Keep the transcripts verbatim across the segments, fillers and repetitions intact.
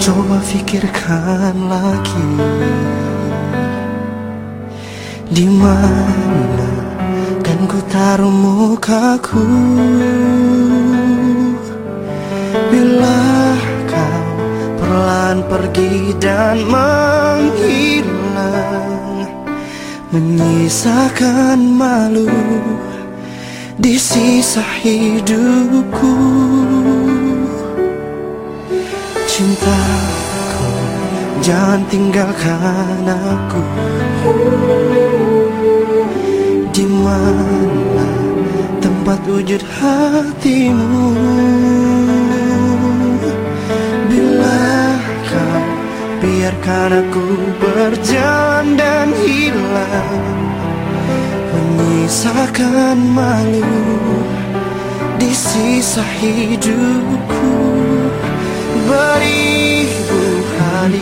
Coba pikirkan lagi, di mana kan ku taruh mukaku bila kau perlahan pergi dan menghilang, menyisakan malu di sisa hidupku. Cintaku, jangan tinggalkan aku. Di mana tempat wujud hatimu? Bila kau biarkan aku berjalan dan hilang, menyisakan malu di sisa hidupku. Beribu hari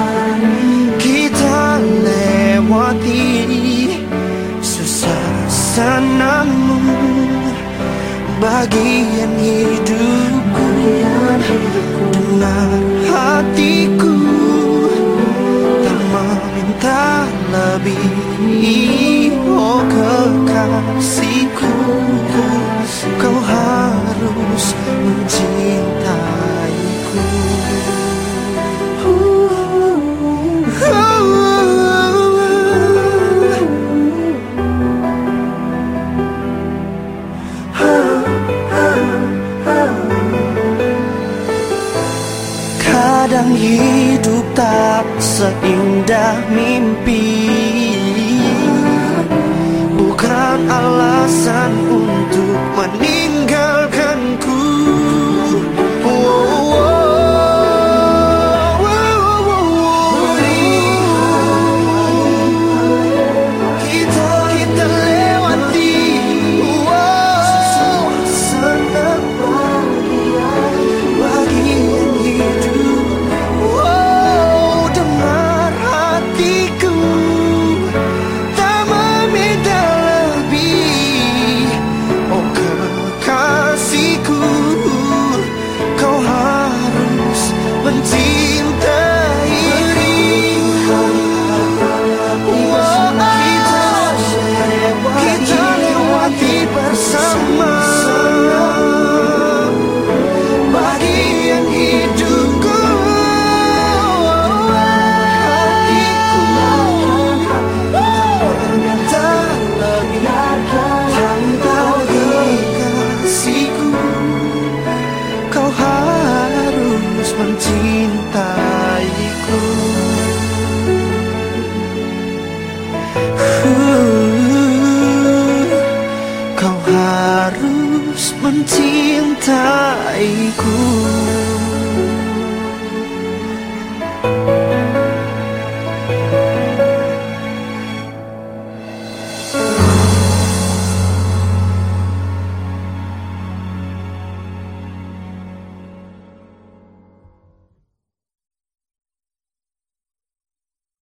kita lewati, susah senangmu bagian hidupku. Dengar hatiku tak meminta lebih. Oh kekasihku, kau harus mencintaiku. Kadang hidup tak seindah mimpi, bukan alasan untuk meninggalkanku. Oh, oh, oh, oh, oh. Kita kita lewati, oh, senang bagian hidup. Oh, dengar hatiku tak meminta lebih. Oh kekasihku, kau harus mencintai. Oh, kita lewati bersama bagian hidupku. Hatiku meminta lebih. Tentang kekasihku, kau harus mencintaiku. Uh, kau harus mencintaiku.